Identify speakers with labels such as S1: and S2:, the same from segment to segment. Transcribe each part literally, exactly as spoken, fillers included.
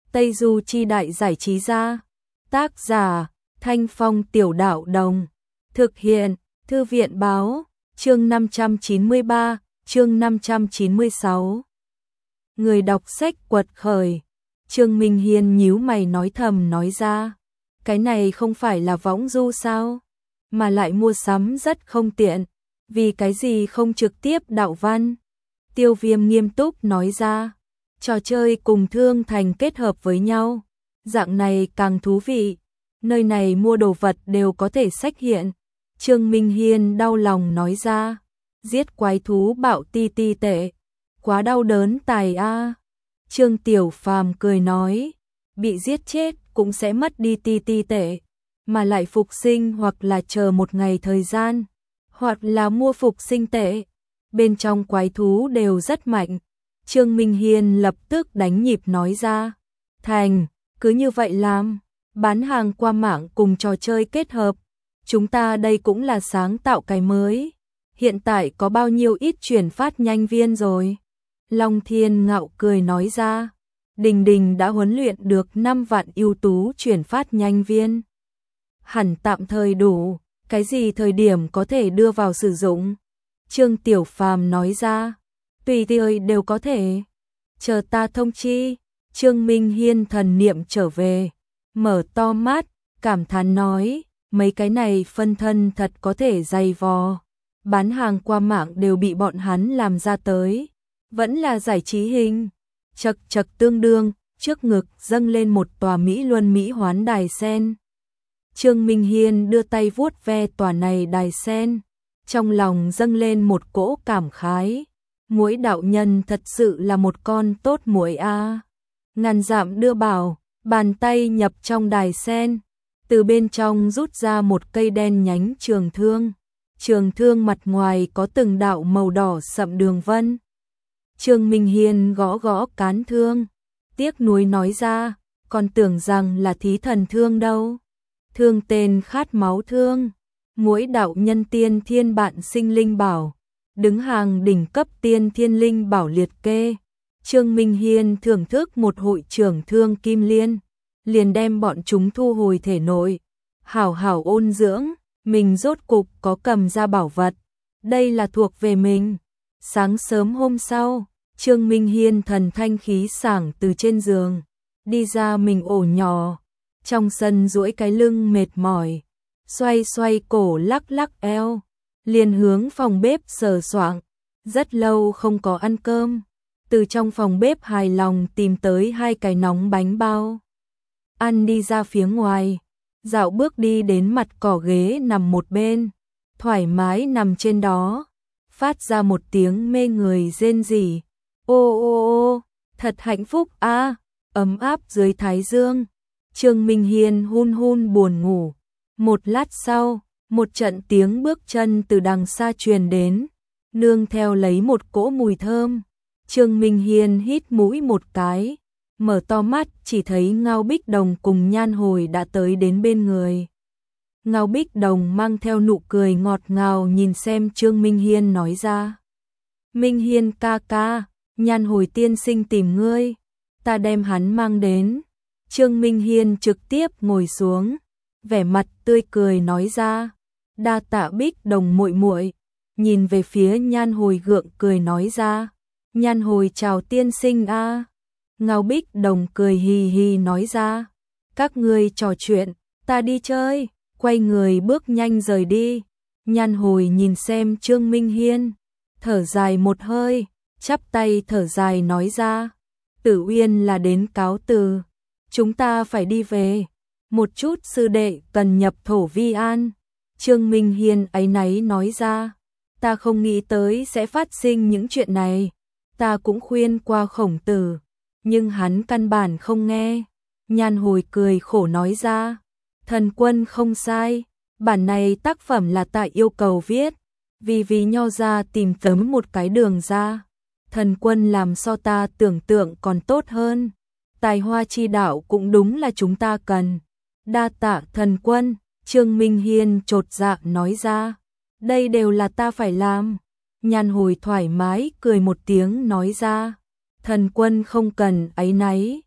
S1: Tây Du Chi Đại Giải Trí Gia. Tác giả Thanh Phong Tiểu Đạo Đồng. Thực hiện Thư viện Báo. Chương năm trăm chín mươi ba, chương năm trăm chín mươi sáu. Người đọc sách quật khởi. Trương Minh Hiên nhíu mày nói thầm nói ra. Cái này không phải là võng du sao? Mà lại mua sắm rất không tiện. Vì cái gì không trực tiếp đạo văn? Tiêu Viêm nghiêm túc nói ra. Trò chơi cùng thương thành kết hợp với nhau. Dạng này càng thú vị. Nơi này mua đồ vật đều có thể xách hiện. Trương Minh Hiên đau lòng nói ra. Giết quái thú bạo ti ti tệ. Quá đau đớn tài a. Trương Tiểu Phàm cười nói. Bị giết chết cũng sẽ mất đi ti ti tệ. Mà lại phục sinh hoặc là chờ một ngày thời gian. Hoặc là mua phục sinh tệ. Bên trong quái thú đều rất mạnh. Trương Minh Hiên lập tức đánh nhịp nói ra. Thành, cứ như vậy làm. Bán hàng qua mạng cùng trò chơi kết hợp. Chúng ta đây cũng là sáng tạo cái mới. Hiện tại có bao nhiêu ít chuyển phát nhanh viên rồi. Long Thiên Ngạo cười nói ra. Đình Đình đã huấn luyện được năm vạn ưu tú chuyển phát nhanh viên. Hẳn tạm thời đủ. Cái gì thời điểm có thể đưa vào sử dụng? Trương Tiểu Phàm nói ra. Tùy thời đều có thể. Chờ ta thông chi. Trương Minh Hiên thần niệm trở về. Mở to mắt, cảm thán nói. Mấy cái này phân thân thật có thể dày vò. Bán hàng qua mạng đều bị bọn hắn làm ra tới. Vẫn là giải trí hình. Chật chật tương đương, trước ngực dâng lên một tòa Mỹ Luân Mỹ Hoán đài sen. Trương Minh Hiên đưa tay vuốt ve tòa này đài sen. Trong lòng dâng lên một cỗ cảm khái. Muỗi đạo nhân thật sự là một con tốt muỗi a. Ngàn dặm đưa bảo, bàn tay nhập trong đài sen. Từ bên trong rút ra một cây đen nhánh trường thương. Trường thương mặt ngoài có từng đạo màu đỏ sậm đường vân. Trương Minh Hiên gõ gõ cán thương. Tiếc nuối nói ra, còn tưởng rằng là thí thần thương đâu. Thương tên khát máu thương. Muỗi đạo nhân tiên thiên bạn sinh linh bảo. Đứng hàng đỉnh cấp tiên thiên linh bảo liệt kê. Trương Minh Hiên thưởng thức một hội trưởng thương kim liên. Liền đem bọn chúng thu hồi thể nội. Hảo hảo ôn dưỡng. Mình rốt cục có cầm ra bảo vật. Đây là thuộc về mình. Sáng sớm hôm sau, Trương Minh Hiên thần thanh khí sảng từ trên giường. Đi ra mình ổ nhỏ. Trong sân duỗi cái lưng mệt mỏi. Xoay xoay cổ lắc lắc eo. Liền hướng phòng bếp sờ soạng. Rất lâu không có ăn cơm. Từ trong phòng bếp hài lòng tìm tới hai cái nóng bánh bao. Ăn đi ra phía ngoài. Dạo bước đi đến mặt cỏ ghế nằm một bên. Thoải mái nằm trên đó. Phát ra một tiếng mê người rên rỉ. Ô ô ô, thật hạnh phúc a, ấm áp dưới thái dương. Trương Minh Hiên hun hun buồn ngủ. Một lát sau, một trận tiếng bước chân từ đằng xa truyền đến. Nương theo lấy một cỗ mùi thơm. Trương Minh Hiên hít mũi một cái. Mở to mắt chỉ thấy Ngao Bích Đồng cùng Nhan Hồi đã tới đến bên người. Ngao Bích Đồng mang theo nụ cười ngọt ngào nhìn xem Trương Minh Hiên nói ra. Minh Hiên ca ca, Nhan Hồi tiên sinh tìm ngươi. Ta đem hắn mang đến. Trương Minh Hiên trực tiếp ngồi xuống. Vẻ mặt tươi cười nói ra. Đa tạ Bích Đồng muội muội. Nhìn về phía Nhan Hồi gượng cười nói ra. Nhan Hồi chào tiên sinh a. Ngao Bích Đồng cười hì hì nói ra. Các ngươi trò chuyện, ta đi chơi. Quay người bước nhanh rời đi. Nhan Hồi nhìn xem Trương Minh Hiên. Thở dài một hơi, chắp tay thở dài nói ra. Tử Uyên là đến cáo từ. Chúng ta phải đi về. Một chút sư đệ cần nhập thổ vi an. Trương Minh Hiên áy náy nói ra. Ta không nghĩ tới sẽ phát sinh những chuyện này. Ta cũng khuyên qua Khổng Tử. Nhưng hắn căn bản không nghe. Nhan Hồi cười khổ nói ra. Thần quân không sai. Bản này tác phẩm là tại yêu cầu viết. Vì vì nho ra tìm tấm một cái đường ra. Thần quân làm so ta tưởng tượng còn tốt hơn. Tài hoa chi đạo cũng đúng là chúng ta cần. Đa tạ thần quân. Trương Minh Hiên chột dạ nói ra. Đây đều là ta phải làm. Nhan Hồi thoải mái cười một tiếng nói ra. Thần quân không cần áy náy.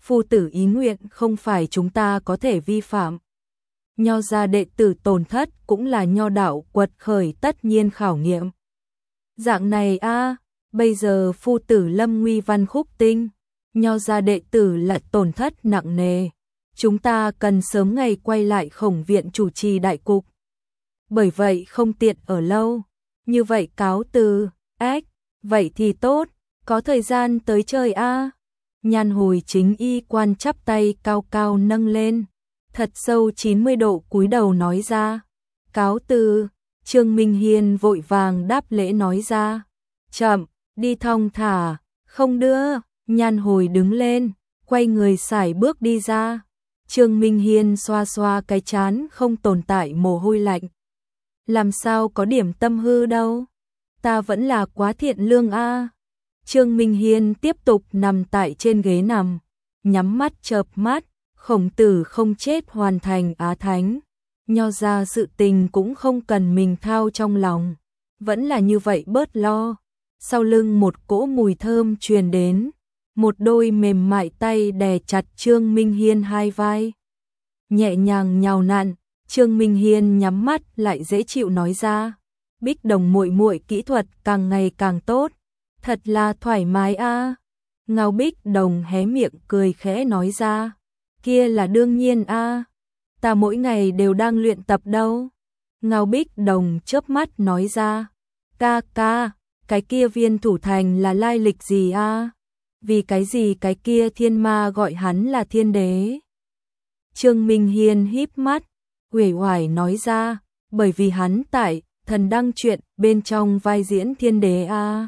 S1: phu tử ý nguyện không phải chúng ta có thể vi phạm. Nho gia đệ tử tổn thất cũng là nho đạo quật khởi tất nhiên khảo nghiệm. Dạng này a, bây giờ phu tử lâm nguy văn khúc tinh, nho gia đệ tử lại tổn thất nặng nề. Chúng ta cần sớm ngày quay lại Khổng viện chủ trì đại cục. Bởi vậy không tiện ở lâu. Như vậy cáo từ, ếch, vậy thì tốt, có thời gian tới chơi a. Nhan Hồi chính y quan chắp tay cao cao nâng lên, thật sâu chín mươi độ cúi đầu nói ra. Cáo từ, Trương Minh Hiên vội vàng đáp lễ nói ra. Chậm, đi thong thả, không đưa. Nhan Hồi đứng lên, quay người sải bước đi ra. Trương Minh Hiên xoa xoa cái trán không tồn tại mồ hôi lạnh. Làm sao có điểm tâm hư đâu, ta vẫn là quá thiện lương a. Trương Minh Hiên tiếp tục nằm tại trên ghế nằm, nhắm mắt chợp mắt, Khổng tử không chết hoàn thành á thánh. Nho ra sự tình cũng không cần mình thao trong lòng, vẫn là như vậy bớt lo. Sau lưng một cỗ mùi thơm truyền đến, một đôi mềm mại tay đè chặt Trương Minh Hiên hai vai. Nhẹ nhàng nhào nặn, Trương Minh Hiên nhắm mắt lại dễ chịu nói ra. Bích Đồng muội muội kỹ thuật càng ngày càng tốt, thật là thoải mái a. Ngao Bích Đồng hé miệng cười khẽ nói ra. Kia là đương nhiên a, ta mỗi ngày đều đang luyện tập đâu. Ngao Bích Đồng chớp mắt nói ra. Ca ca, cái kia Viên Thủ Thành là lai lịch gì a? Vì cái gì cái kia thiên ma gọi hắn là thiên đế? Trương Minh Hiên híp mắt, uể oải nói ra, bởi vì hắn tại Thần Đăng truyện bên trong vai diễn thiên đế a.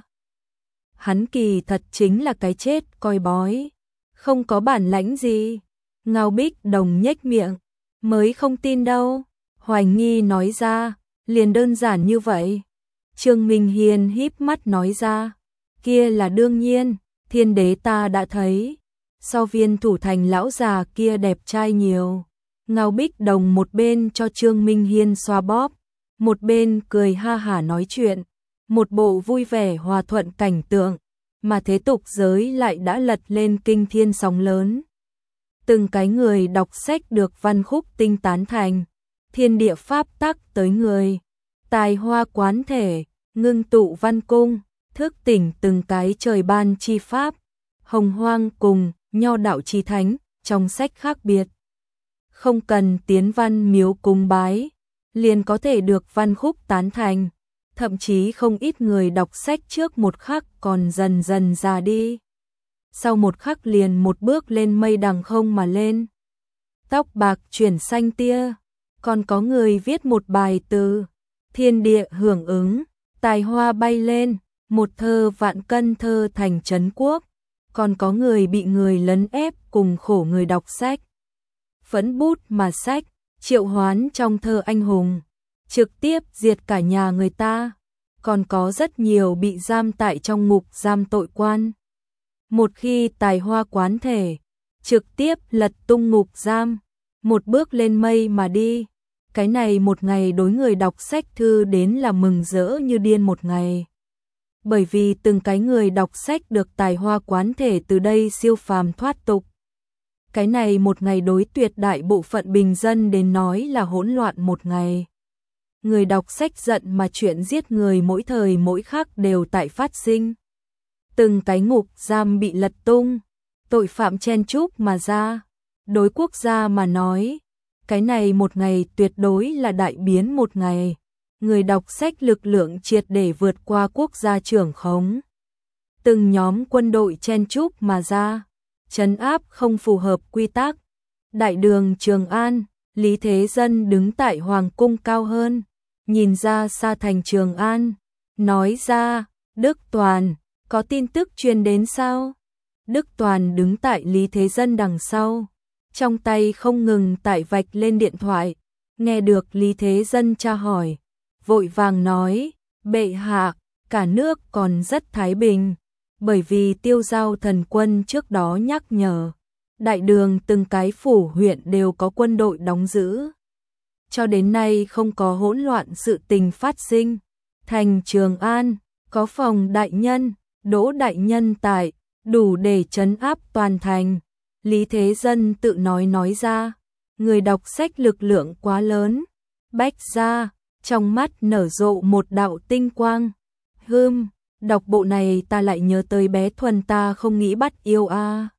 S1: Hắn kỳ thật chính là cái chết coi bói, không có bản lãnh gì. Ngao Bích Đồng nhếch miệng, mới không tin đâu. Hoài nghi nói ra, liền đơn giản như vậy. Trương Minh Hiên híp mắt nói ra, kia là đương nhiên, thiên đế ta đã thấy, so Viên Thủ Thành lão già kia đẹp trai nhiều. Ngao Bích Đồng một bên cho Trương Minh Hiên xoa bóp, một bên cười ha hả nói chuyện, một bộ vui vẻ hòa thuận cảnh tượng, mà thế tục giới lại đã lật lên kinh thiên sóng lớn. Từng cái người đọc sách được văn khúc tinh tán thành, thiên địa pháp tắc tới người, tài hoa quán thể, ngưng tụ văn cung, thức tỉnh từng cái trời ban chi pháp, hồng hoang cùng nho đạo chi thánh, trong sách khác biệt. Không cần tiến văn miếu cung bái, liền có thể được văn khúc tán thành, thậm chí không ít người đọc sách trước một khắc còn dần dần già đi. Sau một khắc liền một bước lên mây đằng không mà lên. Tóc bạc chuyển xanh tia, còn có người viết một bài từ, thiên địa hưởng ứng, tài hoa bay lên, một thơ vạn cân thơ thành trấn quốc, còn có người bị người lấn ép cùng khổ người đọc sách. Phẫn bút mà sách, triệu hoán trong thơ anh hùng, trực tiếp diệt cả nhà người ta, còn có rất nhiều bị giam tại trong ngục giam tội quan. Một khi tài hoa quán thể, trực tiếp lật tung ngục giam, một bước lên mây mà đi. Cái này một ngày đối người đọc sách thư đến là mừng rỡ như điên một ngày. Bởi vì từng cái người đọc sách được tài hoa quán thể từ đây siêu phàm thoát tục. Cái này một ngày đối tuyệt đại bộ phận bình dân đến nói là hỗn loạn một ngày. Người đọc sách giận mà chuyện giết người mỗi thời mỗi khắc đều tại phát sinh. Từng cái ngục giam bị lật tung, tội phạm chen chúc mà ra. Đối quốc gia mà nói, cái này một ngày tuyệt đối là đại biến một ngày. Người đọc sách lực lượng triệt để vượt qua quốc gia trưởng khống. Từng nhóm quân đội chen chúc mà ra, trấn áp không phù hợp quy tắc. Đại đường Trường An, Lý Thế Dân đứng tại hoàng cung cao hơn, nhìn ra xa thành Trường An, nói ra, Đức Toàn, có tin tức truyền đến sao? Đức Toàn đứng tại Lý Thế Dân đằng sau, trong tay không ngừng tải vạch lên điện thoại, nghe được Lý Thế Dân tra hỏi, vội vàng nói, bệ hạ, cả nước còn rất thái bình, bởi vì Tiêu Giao thần quân trước đó nhắc nhở, đại đường từng cái phủ huyện đều có quân đội đóng giữ. Cho đến nay không có hỗn loạn sự tình phát sinh, thành Trường An, có phòng đại nhân, Đỗ đại nhân tại, đủ để trấn áp toàn thành. Lý Thế Dân tự nói nói ra, người đọc sách lực lượng quá lớn. Bách Gia, trong mắt nở rộ một đạo tinh quang. Hừm, đọc bộ này ta lại nhớ tới bé Thuần ta không nghĩ bắt yêu a.